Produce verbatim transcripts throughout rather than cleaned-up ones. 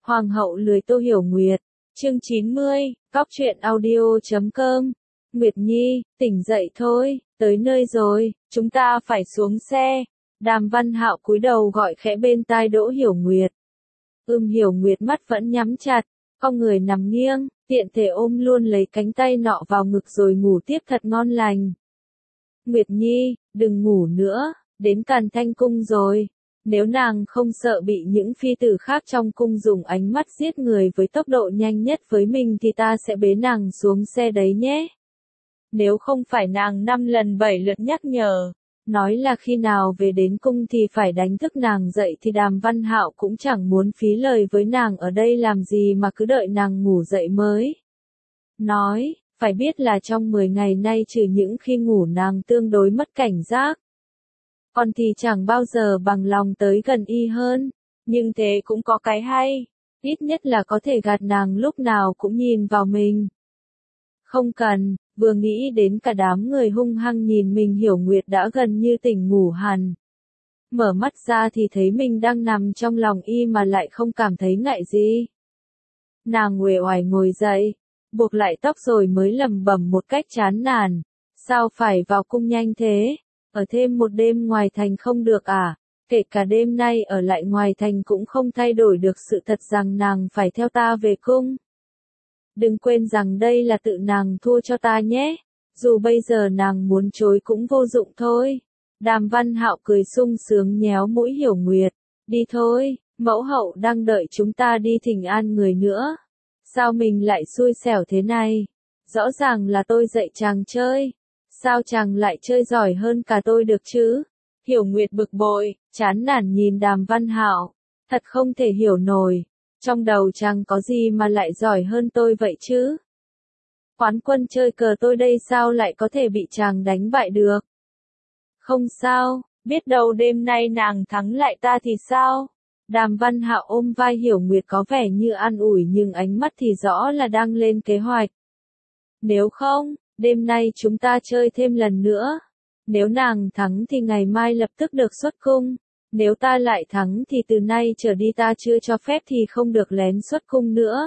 Hoàng hậu lười Tô Hiểu Nguyệt. Chương chín mươi, Cóc truyện audio chấm com. Nguyệt Nhi, tỉnh dậy thôi, tới nơi rồi, chúng ta phải xuống xe. Đàm Văn Hạo cúi đầu gọi khẽ bên tai Đỗ Hiểu Nguyệt. Ưm Hiểu Nguyệt mắt vẫn nhắm chặt, con người nằm nghiêng, tiện thể ôm luôn lấy cánh tay nọ vào ngực rồi ngủ tiếp thật ngon lành. Nguyệt Nhi, đừng ngủ nữa, đến Càn Thanh Cung rồi. Nếu nàng không sợ bị những phi tử khác trong cung dùng ánh mắt giết người với tốc độ nhanh nhất với mình thì ta sẽ bế nàng xuống xe đấy nhé. Nếu không phải nàng năm lần bảy lượt nhắc nhở, nói là khi nào về đến cung thì phải đánh thức nàng dậy thì Đàm Văn Hạo cũng chẳng muốn phí lời với nàng ở đây làm gì mà cứ đợi nàng ngủ dậy mới. Nói, phải biết là trong mười ngày nay trừ những khi ngủ nàng tương đối mất cảnh giác. Còn thì chẳng bao giờ bằng lòng tới gần y hơn, nhưng thế cũng có cái hay, ít nhất là có thể gạt nàng lúc nào cũng nhìn vào mình. Không cần, vừa nghĩ đến cả đám người hung hăng nhìn mình Hiểu Nguyệt đã gần như tỉnh ngủ hẳn. Mở mắt ra thì thấy mình đang nằm trong lòng y mà lại không cảm thấy ngại gì. Nàng uể oải ngồi dậy, buộc lại tóc rồi mới lẩm bẩm một cách chán nản. Sao phải vào cung nhanh thế? Ở thêm một đêm ngoài thành không được à? Kể cả đêm nay ở lại ngoài thành cũng không thay đổi được sự thật rằng nàng phải theo ta về cung. Đừng quên rằng đây là tự nàng thua cho ta nhé. Dù bây giờ nàng muốn chối cũng vô dụng thôi. Đàm Văn Hạo cười sung sướng nhéo mũi Hiểu Nguyệt. Đi thôi, mẫu hậu đang đợi chúng ta đi thỉnh an người nữa. Sao mình lại xui xẻo thế này? Rõ ràng là tôi dạy chàng chơi. Sao chàng lại chơi giỏi hơn cả tôi được chứ? Hiểu Nguyệt bực bội, chán nản nhìn Đàm Văn Hạo. Thật không thể hiểu nổi. Trong đầu chàng có gì mà lại giỏi hơn tôi vậy chứ? Quán quân chơi cờ tôi đây sao lại có thể bị chàng đánh bại được? Không sao, biết đâu đêm nay nàng thắng lại ta thì sao? Đàm Văn Hạo ôm vai Hiểu Nguyệt có vẻ như an ủi nhưng ánh mắt thì rõ là đang lên kế hoạch. Nếu không, đêm nay chúng ta chơi thêm lần nữa. Nếu nàng thắng thì ngày mai lập tức được xuất cung. Nếu ta lại thắng thì từ nay trở đi ta chưa cho phép thì không được lén xuất cung nữa.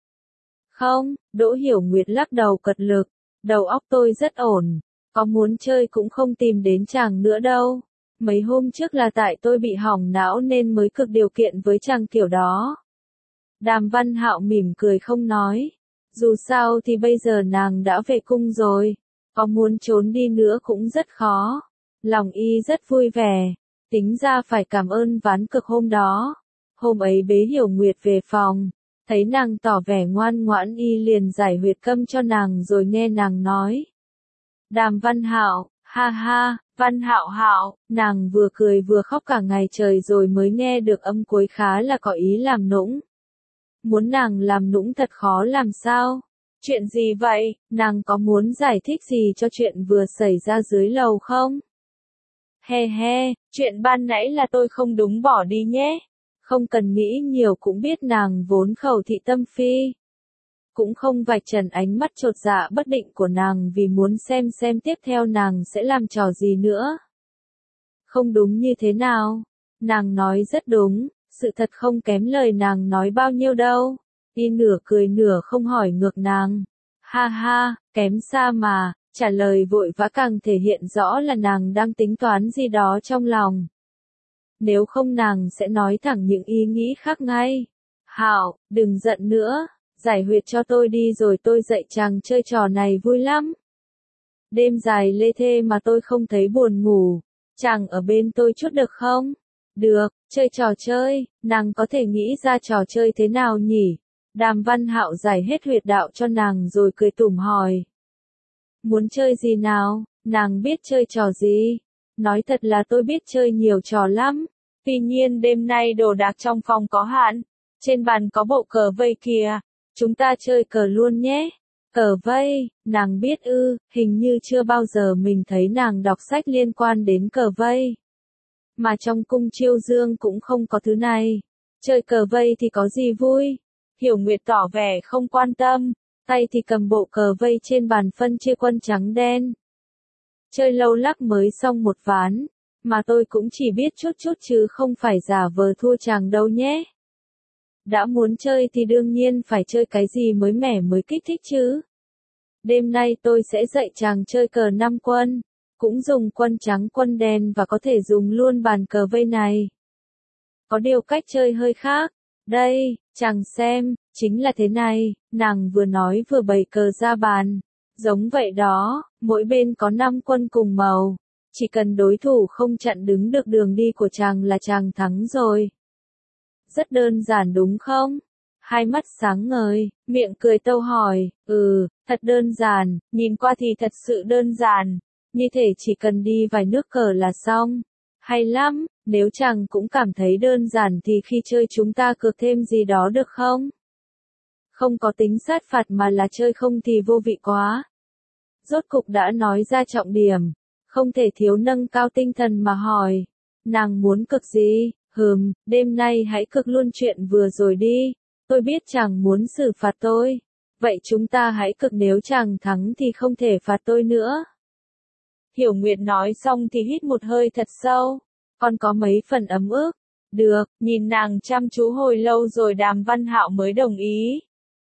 Không, Đỗ Hiểu Nguyệt lắc đầu cật lực. Đầu óc tôi rất ổn. Có muốn chơi cũng không tìm đến chàng nữa đâu. Mấy hôm trước là tại tôi bị hỏng não nên mới cực điều kiện với chàng kiểu đó. Đàm Văn Hạo mỉm cười không nói. Dù sao thì bây giờ nàng đã về cung rồi. Có muốn trốn đi nữa cũng rất khó. Lòng y rất vui vẻ. Tính ra phải cảm ơn ván cực hôm đó. Hôm ấy bế Hiểu Nguyệt về phòng. Thấy nàng tỏ vẻ ngoan ngoãn y liền giải huyệt câm cho nàng rồi nghe nàng nói. Đàm Văn Hạo, ha ha, Văn Hạo Hạo, nàng vừa cười vừa khóc cả ngày trời rồi mới nghe được âm cuối khá là có ý làm nũng. Muốn nàng làm nũng thật khó làm sao? Chuyện gì vậy? Nàng có muốn giải thích gì cho chuyện vừa xảy ra dưới lầu không? He he, chuyện ban nãy là tôi không đúng bỏ đi nhé. Không cần nghĩ nhiều cũng biết nàng vốn khẩu thị tâm phi. Cũng không vạch trần ánh mắt chột dạ bất định của nàng vì muốn xem xem tiếp theo nàng sẽ làm trò gì nữa. Không đúng như thế nào? Nàng nói rất đúng, sự thật không kém lời nàng nói bao nhiêu đâu. Y nửa cười nửa không hỏi ngược nàng. Ha ha, kém xa mà, trả lời vội vã càng thể hiện rõ là nàng đang tính toán gì đó trong lòng. Nếu không nàng sẽ nói thẳng những ý nghĩ khác ngay. Hạo, đừng giận nữa, giải huyệt cho tôi đi rồi tôi dạy chàng chơi trò này vui lắm. Đêm dài lê thê mà tôi không thấy buồn ngủ, chàng ở bên tôi chút được không? Được, chơi trò chơi, nàng có thể nghĩ ra trò chơi thế nào nhỉ? Đàm Văn Hạo giải hết huyệt đạo cho nàng rồi cười tủm hỏi. Muốn chơi gì nào, nàng biết chơi trò gì? Nói thật là tôi biết chơi nhiều trò lắm. Tuy nhiên đêm nay đồ đạc trong phòng có hạn. Trên bàn có bộ cờ vây kìa. Chúng ta chơi cờ luôn nhé. Cờ vây, nàng biết ư, hình như chưa bao giờ mình thấy nàng đọc sách liên quan đến cờ vây. Mà trong cung Chiêu Dương cũng không có thứ này. Chơi cờ vây thì có gì vui? Hiểu Nguyệt tỏ vẻ không quan tâm, tay thì cầm bộ cờ vây trên bàn phân chia quân trắng đen. Chơi lâu lắc mới xong một ván, mà tôi cũng chỉ biết chút chút chứ không phải giả vờ thua chàng đâu nhé. Đã muốn chơi thì đương nhiên phải chơi cái gì mới mẻ mới kích thích chứ. Đêm nay tôi sẽ dạy chàng chơi cờ năm quân, cũng dùng quân trắng quân đen và có thể dùng luôn bàn cờ vây này. Có điều cách chơi hơi khác. Đây, chàng xem, chính là thế này, nàng vừa nói vừa bày cờ ra bàn. Giống vậy đó, mỗi bên có năm quân cùng màu. Chỉ cần đối thủ không chặn đứng được đường đi của chàng là chàng thắng rồi. Rất đơn giản đúng không? Hai mắt sáng ngời, miệng cười tâu hỏi, ừ, thật đơn giản, nhìn qua thì thật sự đơn giản. Như thể chỉ cần đi vài nước cờ là xong. Hay lắm, nếu chàng cũng cảm thấy đơn giản thì khi chơi chúng ta cược thêm gì đó được không? Không có tính sát phạt mà là chơi không thì vô vị quá. Rốt cục đã nói ra trọng điểm, không thể thiếu nâng cao tinh thần mà hỏi. Nàng muốn cực gì? Hừm, đêm nay hãy cực luôn chuyện vừa rồi đi. Tôi biết chàng muốn xử phạt tôi. Vậy chúng ta hãy cực, nếu chàng thắng thì không thể phạt tôi nữa. Hiểu Nguyệt nói xong thì hít một hơi thật sâu. Còn có mấy phần ấm ức. Được, nhìn nàng chăm chú hồi lâu rồi Đàm Văn Hạo mới đồng ý.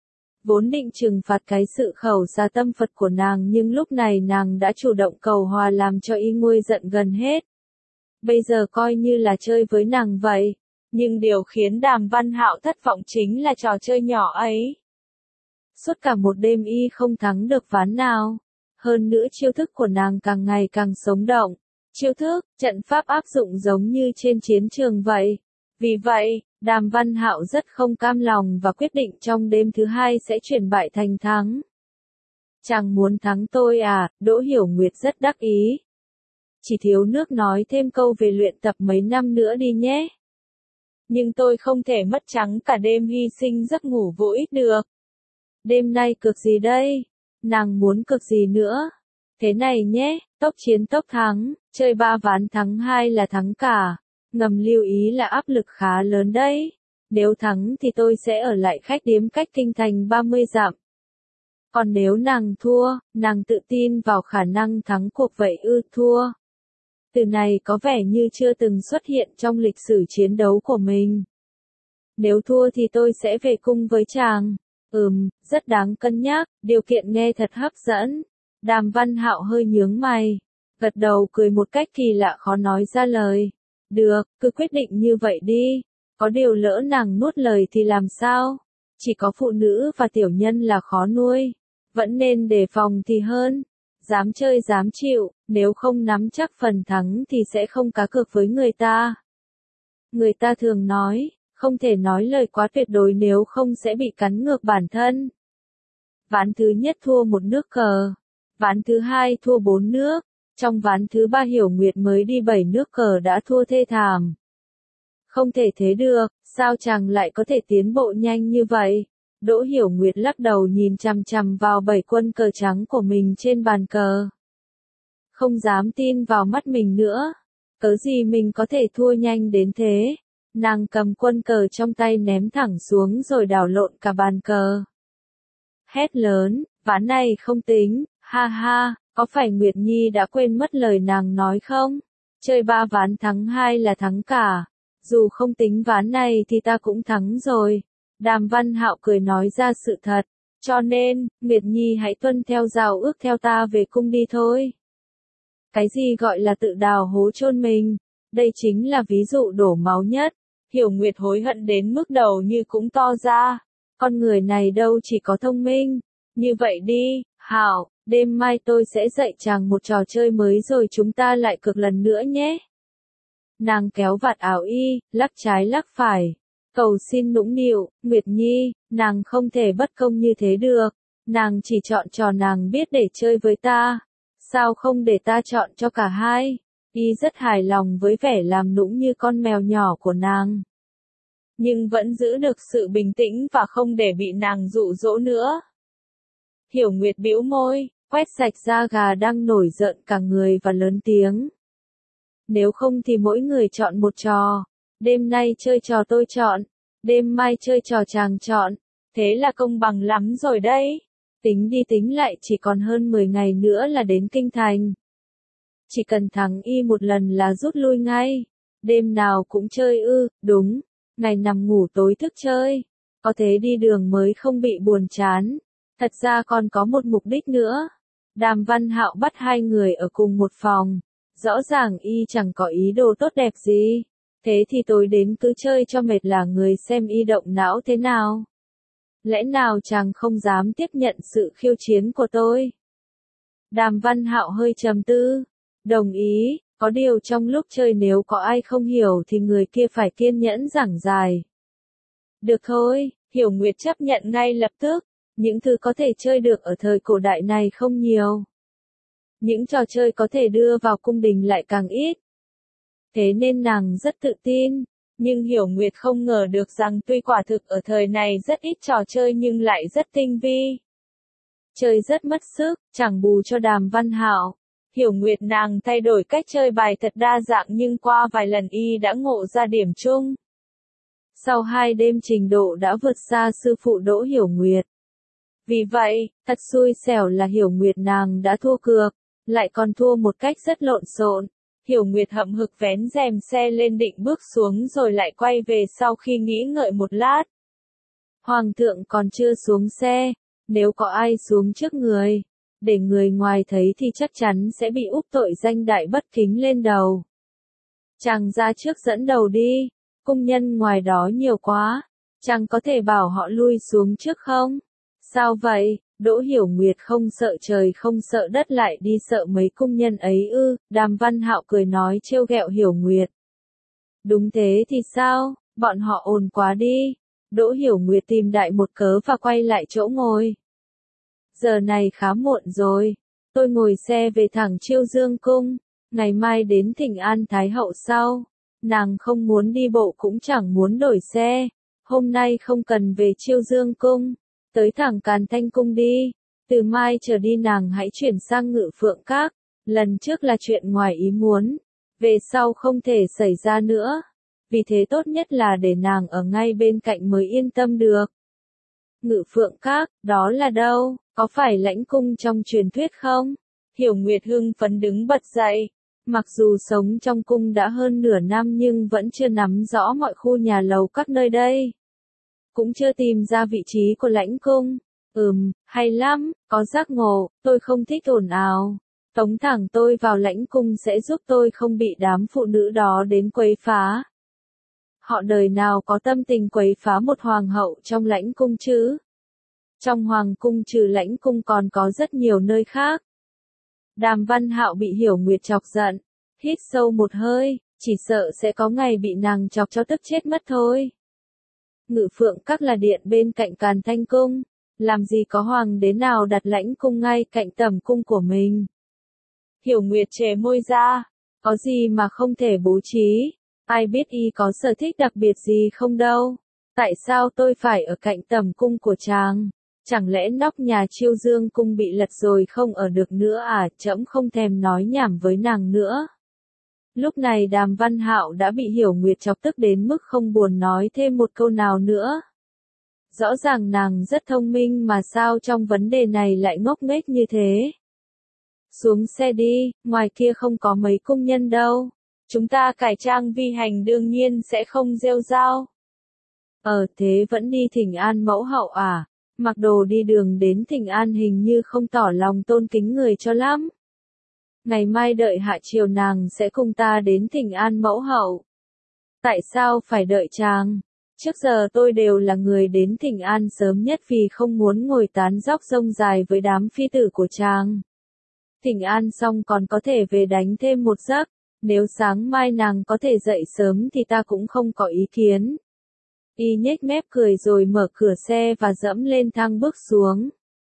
Vốn định trừng phạt cái sự khẩu xà tâm Phật của nàng, nhưng lúc này nàng đã chủ động cầu hòa làm cho y nguôi giận gần hết. Bây giờ coi như là chơi với nàng vậy. Nhưng điều khiến Đàm Văn Hạo thất vọng chính là trò chơi nhỏ ấy. Suốt cả một đêm y không thắng được ván nào. Hơn nữa chiêu thức của nàng càng ngày càng sống động. Chiêu thức, trận pháp áp dụng giống như trên chiến trường vậy. Vì vậy, Đàm Văn Hạo rất không cam lòng và quyết định trong đêm thứ hai sẽ chuyển bại thành thắng. Chàng muốn thắng tôi à? Đỗ Hiểu Nguyệt rất đắc ý. Chỉ thiếu nước nói thêm câu về luyện tập mấy năm nữa đi nhé. Nhưng tôi không thể mất trắng cả đêm hy sinh giấc ngủ vô ích được. Đêm nay cược gì đây? Nàng muốn cược gì nữa? Thế này nhé, tốc chiến tốc thắng, chơi ba ván thắng hai là thắng cả. Ngầm lưu ý là áp lực khá lớn đấy. Nếu thắng thì tôi sẽ ở lại khách điếm cách kinh thành ba mươi dặm. Còn nếu nàng thua, nàng tự tin vào khả năng thắng cuộc vậy ư? Thua. Từ này có vẻ như chưa từng xuất hiện trong lịch sử chiến đấu của mình. Nếu thua thì tôi sẽ về cung với chàng. Ừm, rất đáng cân nhắc, điều kiện nghe thật hấp dẫn. Đàm Văn Hạo hơi nhướng mày, gật đầu cười một cách kỳ lạ khó nói ra lời. Được, cứ quyết định như vậy đi. Có điều lỡ nàng nuốt lời thì làm sao? Chỉ có phụ nữ và tiểu nhân là khó nuôi. Vẫn nên đề phòng thì hơn. Dám chơi dám chịu, nếu không nắm chắc phần thắng thì sẽ không cá cược với người ta. Người ta thường nói, không thể nói lời quá tuyệt đối nếu không sẽ bị cắn ngược bản thân. Ván thứ nhất thua một nước cờ. Ván thứ hai thua bốn nước. Trong ván thứ ba Hiểu Nguyệt mới đi bảy nước cờ đã thua thê thảm. Không thể thế được, sao chàng lại có thể tiến bộ nhanh như vậy? Đỗ Hiểu Nguyệt lắc đầu nhìn chằm chằm vào bảy quân cờ trắng của mình trên bàn cờ. Không dám tin vào mắt mình nữa. Cớ gì mình có thể thua nhanh đến thế? Nàng cầm quân cờ trong tay ném thẳng xuống rồi đảo lộn cả bàn cờ. Hét lớn, ván này không tính, ha ha, có phải Nguyệt Nhi đã quên mất lời nàng nói không? Chơi ba ván thắng hai là thắng cả. Dù không tính ván này thì ta cũng thắng rồi. Đàm Văn Hạo cười nói ra sự thật. Cho nên, Nguyệt Nhi hãy tuân theo giao ước theo ta về cung đi thôi. Cái gì gọi là tự đào hố chôn mình? Đây chính là ví dụ đổ máu nhất. Hiểu Nguyệt hối hận đến mức đầu như cũng to ra. Con người này đâu chỉ có thông minh. Như vậy đi, Hạo, đêm mai tôi sẽ dạy chàng một trò chơi mới rồi chúng ta lại cược lần nữa nhé. Nàng kéo vạt áo y, lắc trái lắc phải. Cầu xin nũng nịu, Nguyệt Nhi, nàng không thể bất công như thế được. Nàng chỉ chọn trò nàng biết để chơi với ta. Sao không để ta chọn cho cả hai? Y rất hài lòng với vẻ làm nũng như con mèo nhỏ của nàng. Nhưng vẫn giữ được sự bình tĩnh và không để bị nàng dụ dỗ nữa. Hiểu Nguyệt bĩu môi, quét sạch da gà đang nổi giận cả người và lớn tiếng. Nếu không thì mỗi người chọn một trò. Đêm nay chơi trò tôi chọn. Đêm mai chơi trò chàng chọn. Thế là công bằng lắm rồi đấy. Tính đi tính lại chỉ còn hơn mười ngày nữa là đến kinh thành. Chỉ cần thắng y một lần là rút lui ngay. Đêm nào cũng chơi ư? Đúng. Ngày nằm ngủ tối thức chơi. có thế đi đường mới không bị buồn chán. Thật ra còn có một mục đích nữa. Đàm Văn Hạo bắt hai người ở cùng một phòng. Rõ ràng y chẳng có ý đồ tốt đẹp gì. Thế thì tối đến cứ chơi cho mệt là người xem y động não thế nào? Lẽ nào chàng không dám tiếp nhận sự khiêu chiến của tôi? Đàm Văn Hạo hơi trầm tư. Đồng ý, có điều trong lúc chơi nếu có ai không hiểu thì người kia phải kiên nhẫn giảng giải. Được thôi, Hiểu Nguyệt chấp nhận ngay lập tức. Những thứ có thể chơi được ở thời cổ đại này không nhiều. Những trò chơi có thể đưa vào cung đình lại càng ít. Thế nên nàng rất tự tin. Nhưng Hiểu Nguyệt không ngờ được rằng tuy quả thực ở thời này rất ít trò chơi nhưng lại rất tinh vi. Chơi rất mất sức, chẳng bù cho Đàm Văn Hạo. Hiểu Nguyệt nàng thay đổi cách chơi bài thật đa dạng nhưng qua vài lần y đã ngộ ra điểm chung. Sau hai đêm trình độ đã vượt xa sư phụ Đỗ Hiểu Nguyệt. Vì vậy, thật xui xẻo là Hiểu Nguyệt nàng đã thua cược, lại còn thua một cách rất lộn xộn. Hiểu Nguyệt hậm hực vén rèm xe lên định bước xuống rồi lại quay về sau khi nghĩ ngợi một lát. Hoàng thượng còn chưa xuống xe, nếu có ai xuống trước người, để người ngoài thấy thì chắc chắn sẽ bị úp tội danh đại bất kính lên đầu. Chàng ra trước dẫn đầu đi, cung nhân ngoài đó nhiều quá, chàng có thể bảo họ lui xuống trước không? Sao vậy? Đỗ Hiểu Nguyệt không sợ trời không sợ đất lại đi sợ mấy cung nhân ấy ư? Đàm Văn Hạo cười nói trêu ghẹo Hiểu Nguyệt. Đúng thế thì sao? Bọn họ ồn quá đi. Đỗ Hiểu Nguyệt tìm đại một cớ và quay lại chỗ ngồi. Giờ này khá muộn rồi. Tôi ngồi xe về thẳng Chiêu Dương Cung. Ngày mai đến Thỉnh An Thái Hậu sau. Nàng không muốn đi bộ cũng chẳng muốn đổi xe. Hôm nay không cần về Chiêu Dương Cung. Tới thẳng Càn Thanh Cung đi. Từ mai trở đi nàng hãy chuyển sang Ngự Phượng Các. Lần trước là chuyện ngoài ý muốn. Về sau không thể xảy ra nữa. Vì thế tốt nhất là để nàng ở ngay bên cạnh mới yên tâm được. Ngự Phượng Các, đó là đâu? Có phải lãnh cung trong truyền thuyết không? Hiểu Nguyệt hưng phấn đứng bật dậy. Mặc dù sống trong cung đã hơn nửa năm nhưng vẫn chưa nắm rõ mọi khu nhà lầu các nơi đây. Cũng chưa tìm ra vị trí của lãnh cung. Ừm, hay lắm, có giác ngộ, tôi không thích ồn ào. Tống thẳng tôi vào lãnh cung sẽ giúp tôi không bị đám phụ nữ đó đến quấy phá. Họ đời nào có tâm tình quấy phá một hoàng hậu trong lãnh cung chứ? Trong hoàng cung trừ lãnh cung còn có rất nhiều nơi khác. Đàm Văn Hạo bị Hiểu Nguyệt chọc giận, hít sâu một hơi, chỉ sợ sẽ có ngày bị nàng chọc cho tức chết mất thôi. Ngự Phượng Các là điện bên cạnh Càn Thanh Cung, làm gì có hoàng đế nào đặt lãnh cung ngay cạnh tẩm cung của mình. Hiểu Nguyệt chề môi ra, có gì mà không thể bố trí, ai biết y có sở thích đặc biệt gì không đâu. Tại sao tôi phải ở cạnh tẩm cung của chàng? Chẳng lẽ nóc nhà Chiêu Dương Cung bị lật rồi không ở được nữa à? Trẫm không thèm nói nhảm với nàng nữa. Lúc này Đàm Văn Hạo đã bị Hiểu Nguyệt chọc tức đến mức không buồn nói thêm một câu nào nữa. Rõ ràng nàng rất thông minh mà sao trong vấn đề này lại ngốc nghếch như thế. Xuống xe đi, ngoài kia không có mấy cung nhân đâu. Chúng ta cải trang vi hành đương nhiên sẽ không rêu rao. Ờ thế vẫn đi Thỉnh An mẫu hậu à? Mặc đồ đi đường đến Thỉnh An hình như không tỏ lòng tôn kính người cho lắm. Ngày mai đợi hạ chiều nàng sẽ cùng ta đến Thỉnh An mẫu hậu. Tại sao phải đợi chàng? Trước giờ tôi đều là người đến Thỉnh An sớm nhất vì không muốn ngồi tán dóc rông dài với đám phi tử của chàng. Thỉnh An xong còn có thể về đánh thêm một giấc. Nếu sáng mai nàng có thể dậy sớm thì ta cũng không có ý kiến. Y nhếch mép cười rồi mở cửa xe và dẫm lên thang bước xuống.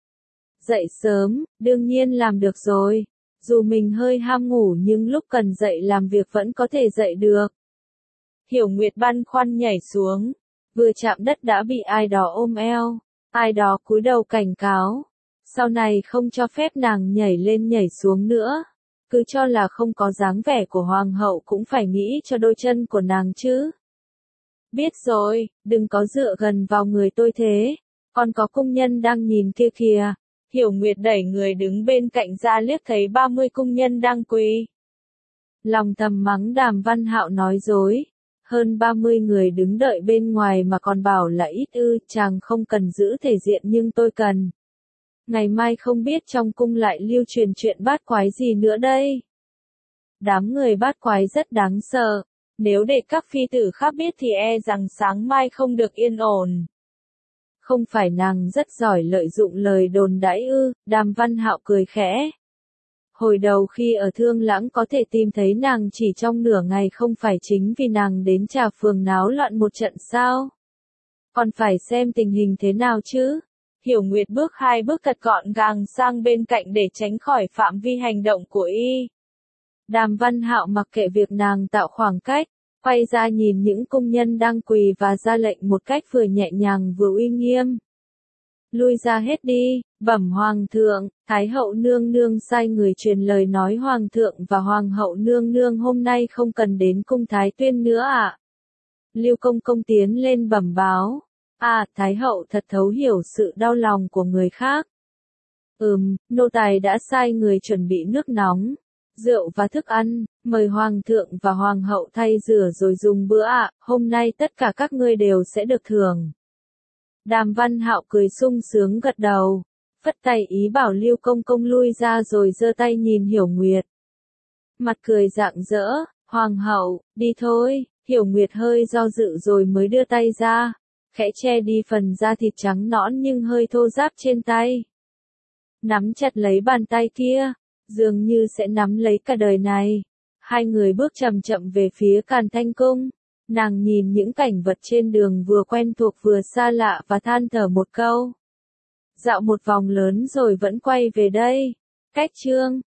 Dậy sớm, đương nhiên làm được rồi. Dù mình hơi ham ngủ nhưng lúc cần dậy làm việc vẫn có thể dậy được. Hiểu Nguyệt băn khoăn nhảy xuống. Vừa chạm đất đã bị ai đó ôm eo. Ai đó cúi đầu cảnh cáo. Sau này không cho phép nàng nhảy lên nhảy xuống nữa. Cứ cho là không có dáng vẻ của hoàng hậu cũng phải nghĩ cho đôi chân của nàng chứ. Biết rồi, đừng có dựa gần vào người tôi thế. Còn có cung nhân đang nhìn kia kìa. Hiểu Nguyệt đẩy người đứng bên cạnh ra liếc thấy ba mươi cung nhân đang quỳ. Lòng thầm mắng Đàm Văn Hạo nói dối. hơn ba mươi người đứng đợi bên ngoài mà còn bảo là ít ư, chàng không cần giữ thể diện nhưng tôi cần. Ngày mai không biết trong cung lại lưu truyền chuyện bát quái gì nữa đây. Đám người bát quái rất đáng sợ, nếu để các phi tử khác biết thì e rằng sáng mai không được yên ổn. Không phải nàng rất giỏi lợi dụng lời đồn đãi ư, Đàm Văn Hạo cười khẽ. Hồi đầu khi ở Thương Lãng có thể tìm thấy nàng chỉ trong nửa ngày không phải chính vì nàng đến Trà Phường náo loạn một trận sao? Còn phải xem tình hình thế nào chứ? Hiểu Nguyệt bước hai bước thật gọn gàng sang bên cạnh để tránh khỏi phạm vi hành động của y. Đàm Văn Hạo mặc kệ việc nàng tạo khoảng cách, quay ra nhìn những công nhân đang quỳ và ra lệnh một cách vừa nhẹ nhàng vừa uy nghiêm. Lui ra hết đi, bẩm hoàng thượng, Thái hậu nương nương sai người truyền lời nói hoàng thượng và hoàng hậu nương nương hôm nay không cần đến cung Thái Tuyên nữa ạ. À? Lưu Công Công tiến lên bẩm báo. À, Thái hậu thật thấu hiểu sự đau lòng của người khác. Ừm, nô tài đã sai người chuẩn bị nước nóng, rượu và thức ăn, mời hoàng thượng và hoàng hậu thay rửa rồi dùng bữa ạ, à. Hôm nay tất cả các ngươi đều sẽ được thưởng. Đàm Văn Hạo cười sung sướng gật đầu, phất tay ý bảo Lưu Công Công lui ra rồi giơ tay nhìn Hiểu Nguyệt. Mặt cười rạng rỡ, hoàng hậu, đi thôi, Hiểu Nguyệt hơi do dự rồi mới đưa tay ra, khẽ che đi phần da thịt trắng nõn nhưng hơi thô ráp trên tay. Nắm chặt lấy bàn tay kia, dường như sẽ nắm lấy cả đời này. Hai người bước chậm chậm về phía Càn Thanh Cung. Nàng nhìn những cảnh vật trên đường vừa quen thuộc vừa xa lạ và than thở một câu. Dạo một vòng lớn rồi vẫn quay về đây. Cách chương